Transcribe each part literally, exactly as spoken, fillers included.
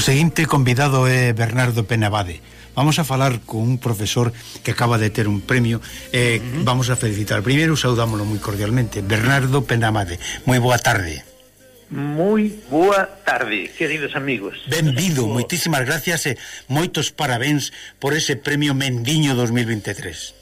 seguinte convidado é Bernardo Penabade. Vamos a falar con un profesor que acaba de ter un premio e eh, uh-huh. vamos a felicitar. Primeiro saudámoslo moi cordialmente. Bernardo Penabade, moi boa tarde. Moi boa tarde, queridos amigos. Benvido, oh. moitísimas gracias e moitos parabéns por ese premio Mendiño dos mil veintitrés.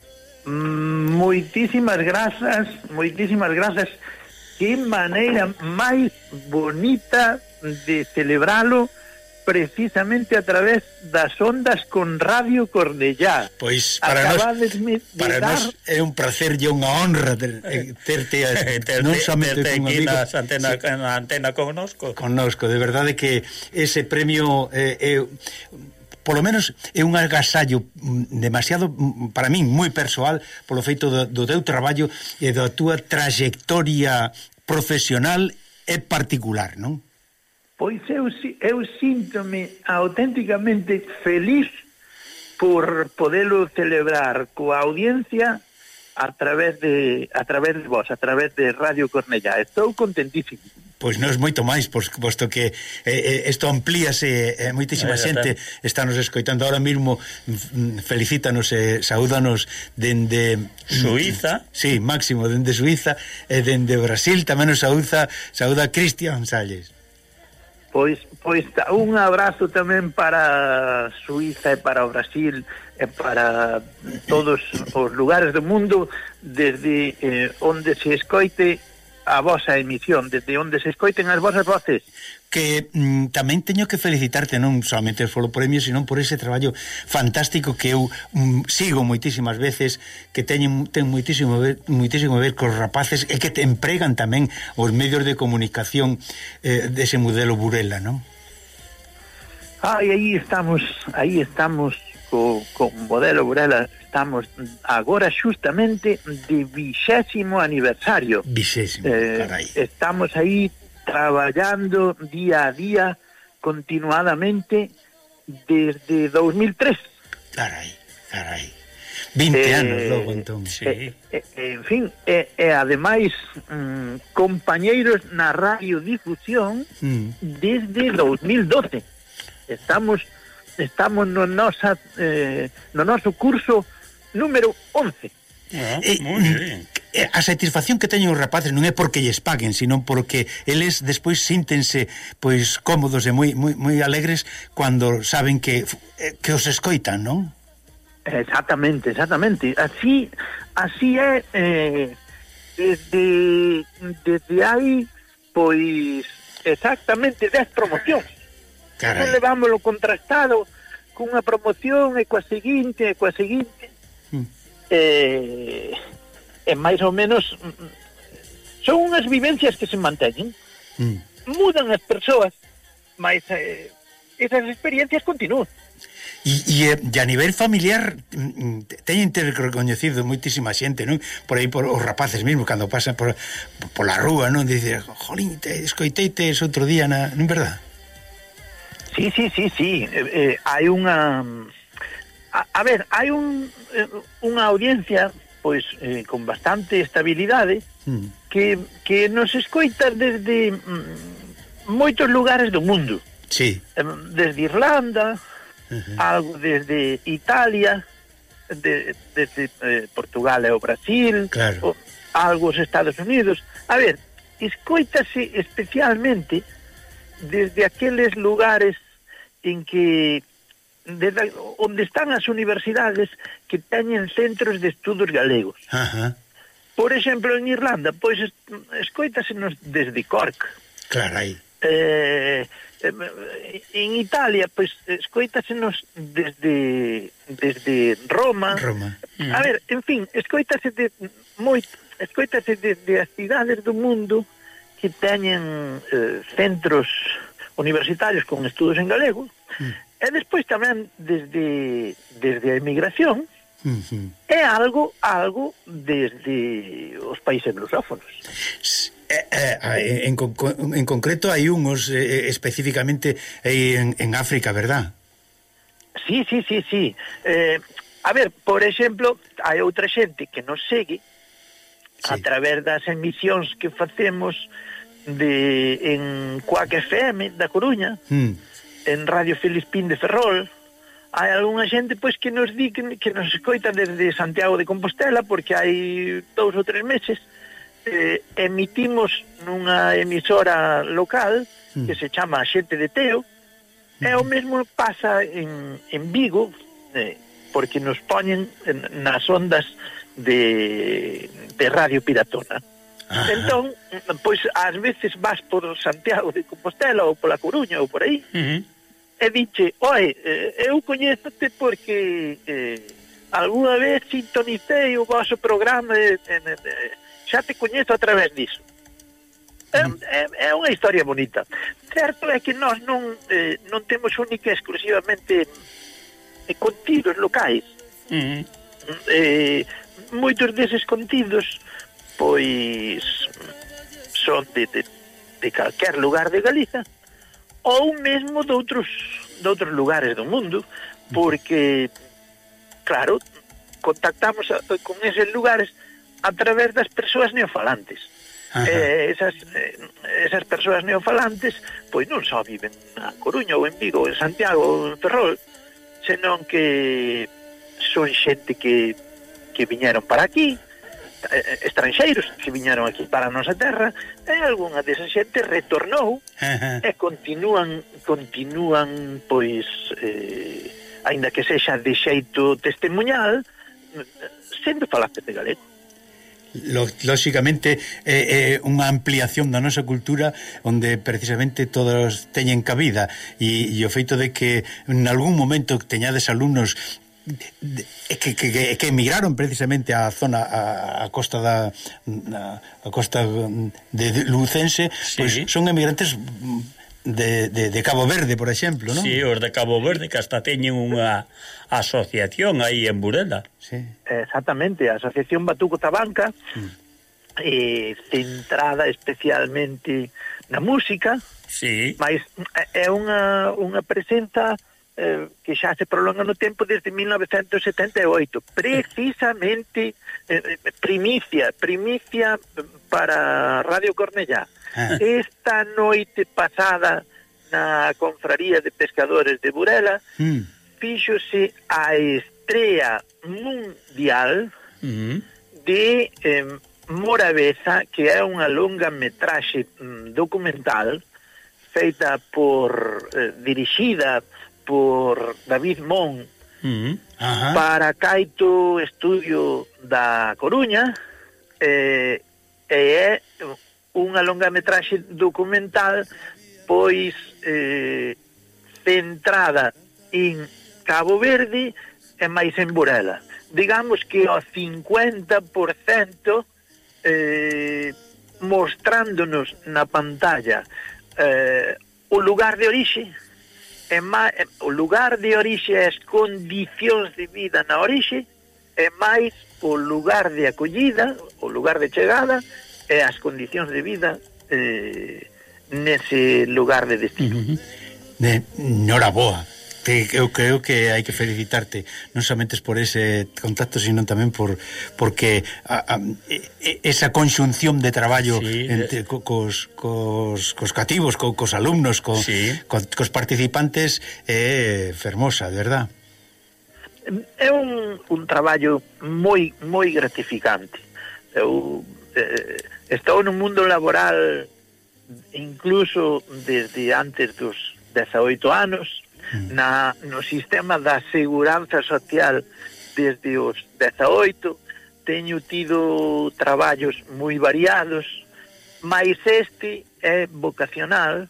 Mm, moitísimas grazas, moitísimas grazas. Que maneira máis bonita de celebralo, precisamente a través das ondas con Radio Cornellá. Pois para nós, para nós é un placer e unha honra ter, terte, ter, non somente como amigo, na antena, sí, na antena connosco. Connosco, de verdade que ese premio é, é polo menos é un agasallo demasiado, para min, moi persoal, polo feito do, do teu traballo e da túa trayectoria profesional e particular, non? Pois eu, eu síntome auténticamente feliz por podelo celebrar coa audiencia a través de a través de vos, a través de Radio Cornellá. Estou contentísimo. Pois non é moito máis, posto que eh, isto amplíase, eh, moitísima eh, xente está nos escoitando ahora mismo. Felicítanos e eh, saúdanos dende Suiza. Sí, Máximo, dende Suiza, e dende Brasil tamén nos saúda, saúda Cristian Salles. Pois, pois un abrazo tamén para Suiza e para o Brasil e para todos os lugares do mundo desde eh, onde se escoite a vosa emisión, desde onde se escoiten as vosas voces. Que mm, tamén teño que felicitarte non solamente polo premio, sino por ese traballo fantástico que eu mm, sigo moitísimas veces, que teñen ten moitísimo ver, moitísimo ver cos rapaces e que te empregan tamén os medios de comunicación eh, dese modelo Burela, non? Ah, e aí estamos, aí estamos co, co modelo Burela, estamos agora xustamente de vixésimo aniversario. Vixésimo, eh, carai. Estamos aí traballando día a día continuadamente desde dos mil tres. Carai, carai. vinte eh, anos logo, entón. Sí. Eh, eh, en fin, e eh, eh, ademais mm, compañeiros na radiodifusión mm. desde dos mil doce. Estamos estamos no nosa eh, no noso curso número once. Ah, eh, moi ben. A satisfacción que teñen os rapaces non é porque lles paguen, sino porque eles despois síntense pois cómodos e moi moi moi alegres cando saben que que os escoitan, non? Exactamente, exactamente. Así así é eh, desde desde aí pois exactamente dez promocións. Non levámoslo contrastado cunha promoción e coa seguinte e coa seguinte. Mm. Eh e máis ou menos son unhas vivencias que se manteñen, mm. mudan as persoas, mas eh, esas experiencias continúan. E, e, e a nivel familiar teñen ter recoñecido moitísima xente, non? Por aí por os rapaces mesmo cando pasan por, por la rúa, non? Dice, jolín, te escoiteite ese outro día, na, non é verdad? Sí, sí, sí, sí. Eh, eh, hai unha a, a ver, hai un eh, unha audiencia pois eh, con bastante estabilidade mm. que, que nos escoita desde mm, moitos lugares do mundo. Sí. Eh, desde Irlanda, uh-huh. algo desde Italia, de, desde eh, Portugal e o Brasil, claro. o, algo os Estados Unidos. A ver, escoitase especialmente desde aqueles lugares en que desde onde están as universidades que teñen centros de estudos galegos. Ajá. Por exemplo, en Irlanda, pois escoítasenos desde Cork. Carai. Eh, en Italia, pois escoítasenos desde desde Roma. Roma. Mm. A ver, en fin, escoítase de moi escoítase desde as cidades do mundo que teñen eh, centros universitarios con estudos en galego. Mm. E despois tamén desde desde a emigración uh-huh. é algo algo desde os países lusófonos. Eh, eh, en, en concreto hai unhos eh, especificamente en, en África, verdad? Sí, sí, sí, sí. Eh, a ver, por exemplo, hai outra xente que nos segue sí. a través das emisións que facemos de en Cuac F M da Coruña. Mm. en Radio Filispín de Ferrol. Hai algunha xente pois que nos di que, que nos escoita desde Santiago de Compostela, porque hai dous ou tres meses eh, emitimos nunha emisora local que se chama Xente de Teo, e o mesmo pasa en, en Vigo, eh, porque nos poñen en, nas ondas de, de Radio Piratona. Ajá. Entón, pois ás veces vas por Santiago de Compostela ou pola Coruña ou por aí, uh-huh. e diche, oe, eh, eu coñézote porque eh, alguna vez sintonicei o vosso programa e eh, eh, xa te coñezo a través disso. É, é unha historia bonita. Certo é que nós non, eh, non temos única e exclusivamente eh, contidos locais. Uh-huh. Eh, moitos deses contidos pois son de, de, de calquer lugar de Galiza ou mesmo de outros, de outros lugares do mundo, porque, claro, contactamos a, con eses lugares a través das persoas neofalantes. Eh, esas, eh, esas persoas neofalantes pois non só viven na Coruña ou en Vigo ou en Santiago ou en Ferrol, senón que son xente que, que viñeron para aquí, eh, estranxeiros que viñeron aquí para a nosa terra, e algunha desa xente retornou e continúan continúan pois eh, aínda que sexa de xeito testemunhal sendo falantes de galego. Lóxicamente é eh, eh, unha ampliación da nosa cultura onde precisamente todos teñen cabida e, e o feito de que en algún momento teñades alumnos de, que, que, que emigraron precisamente á zona a, a costa da a, a costa de Lucense, sí. Pois son emigrantes de, de, de Cabo Verde, por exemplo, non? Sí, os de Cabo Verde que hasta teñen unha asociación aí en Burela. Sí. Exactamente, a Asociación Batuco Tabanca, mm. eh, centrada especialmente na música, sí. Mas é unha, unha presenza eh, que xa se prolonga no tempo desde mil novecentos setenta e oito, precisamente eh, primicia, primicia para Radio Cornellá. Ah. Esta noite pasada na Confraría de Pescadores de Burela mm. fíxose a estrea mundial mm. de eh, Morabeza, que é unha longa metraxe mm, documental feita por eh, dirixida por David Mon mm. para Caito Estudio da Coruña, eh, e é unha longa metraxe documental pois eh, centrada en Cabo Verde e máis en Burela. Digamos que o cincuenta por cento eh, mostrándonos na pantalla eh, o lugar de orixe, e má, o lugar de orixe e as condicións de vida na orixe, e máis o lugar de acollida, o lugar de chegada, e as condicións de vida eh, nese lugar de destino. Uh-huh. De, noraboa. Te, eu creo que hai que felicitarte non somente por ese contacto, sino tamén por porque a, a, esa conxunción de traballo sí, entre, co, cos, cos, cos cativos, co, cos alumnos, co, sí. co, cos participantes é fermosa, de verdad. É un, un traballo moi moi gratificante. Eu eh, estou no mundo laboral incluso desde antes dos dezaoito anos, mm. na, no sistema da seguranza social desde os dezaoito, teño tido traballos moi variados, mais este é vocacional,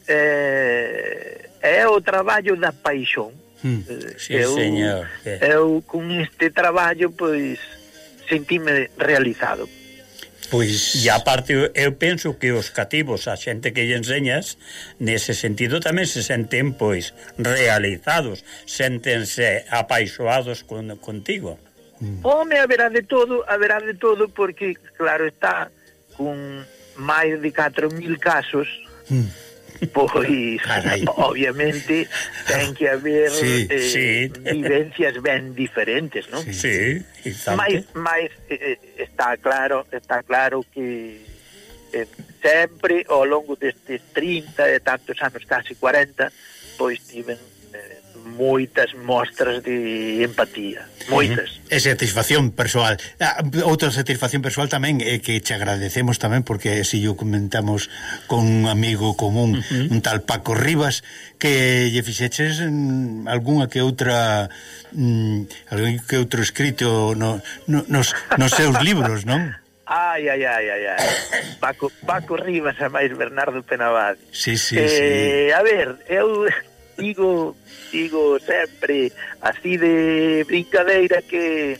é, é o traballo da paixón. Mm. Sí, eu, señor. Eu con este traballo pois sentime realizado. Pois, e aparte eu penso que os cativos, a xente que lle enseñas, nese sentido tamén se senten pois realizados, séntense apaixoados con, contigo. Mm. Home, haberá de todo, haberá de todo, porque claro está, con máis de catro mil casos, mm. pois carai, obviamente ten que haber sí, eh, sí. vivencias ben diferentes, non? Sí, mais, mais eh, está claro, está claro que eh, sempre ao longo destes trinta e tantos anos, casi cuarenta, pois tiven eh, moitas mostras de empatía, moitas. Uh-huh. E satisfacción persoal. Ah, outra satisfacción persoal tamén é que te agradecemos tamén, porque se yo comentamos con un amigo común, uh-huh. un tal Paco Rivas, que lle fixeches mm, algunha que outra mm, algún que outro escrito no, no, nos, nos seus libros, non? Ai, ai, ai, ai, ai. Paco, Paco Rivas e máis Bernardo Penabade. Sí, sí, eh, sí. A ver, eu digo, digo sempre así de brincadeira que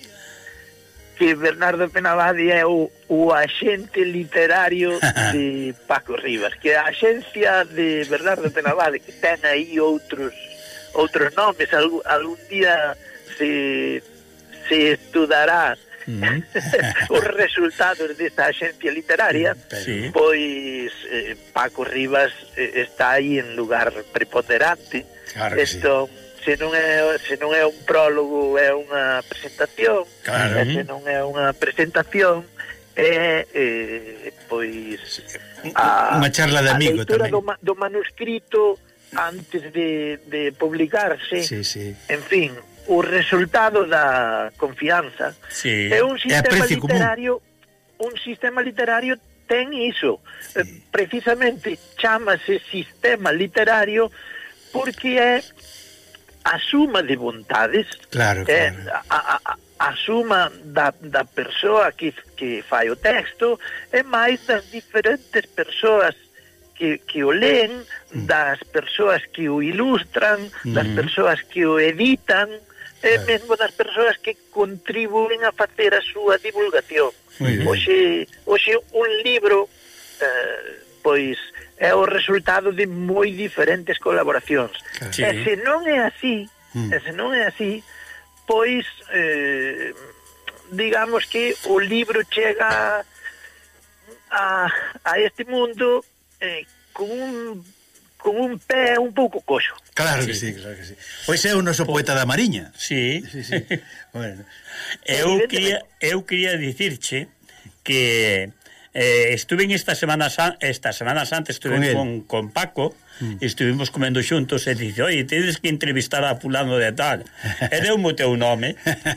que Bernardo Penabade é o, o axente literario de Paco Rivas, que a axencia de Bernardo Penabade, que ten aí outros outros nomes, algún, algún día se, se estudará Uh-huh. os resultados desta axencia literaria, sí. Pois eh, Paco Rivas eh, está aí en lugar preponderante. Claro que Esto, sí. se non é se non é un prólogo, é unha presentación. Claro. E se non é unha presentación, é eh, pois a, unha charla de amigo a leitura tamén. Do, do manuscrito antes de, de publicarse. Sí, sí. En fin, o resultado da confianza. Sí. É un sistema é literario común. Un sistema literario ten iso. Sí. Eh, precisamente chámase sistema literario porque é a suma de vontades, claro, é claro. A, a, a suma da, da persoa que, que fai o texto e máis das diferentes persoas que, que o leen, mm. das persoas que o ilustran, mm. das persoas que o editan, e mesmo das persoas que contribúen a facer a súa divulgación. Hoxe, hoxe un libro eh, pois é o resultado de moi diferentes colaboracións. Sí. E se non é así, mm. e se non é así, pois eh, digamos que o libro chega a, a este mundo eh, con un con un pé un pouco coxo. Claro que sí, sí, claro que sí. Pois é o noso poeta da Mariña. Sí. Sí, sí. Bueno. Eu quería eu quería dicirche que eh, estuve en esta semana esta semana santa estuve con, con, con Paco, mm. estuvimos comendo xuntos e dice, "Oye, tedes que entrevistar a fulano de tal." E deu mo teu nome.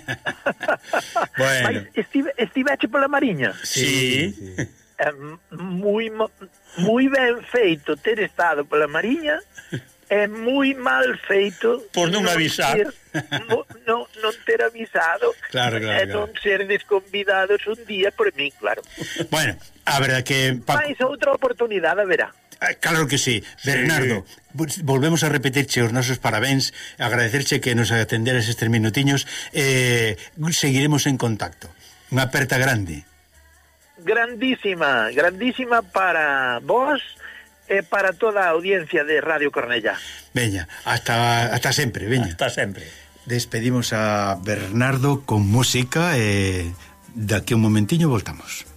Bueno. Mas estive estiveche pola Mariña? Sí. sí. É moi moi ben feito ter estado pola Mariña, é moi mal feito por non, non avisar ter, no, no, non ter avisado, claro, claro, e non ser desconvidados un día por mí, claro. Bueno, a verdade que máis outra oportunidade haberá. Claro que sí, Bernardo, sí. Volvemos a repetirche os nosos parabéns, agradecerche que nos atenderas estes minutiños, eh, seguiremos en contacto. Unha aperta grande. Grandísima, grandísima para vos e para toda a audiencia de Radio Cornellá. Veña, hasta, hasta sempre, veña. Hasta sempre. Despedimos a Bernardo con música e daqui un momentiño voltamos.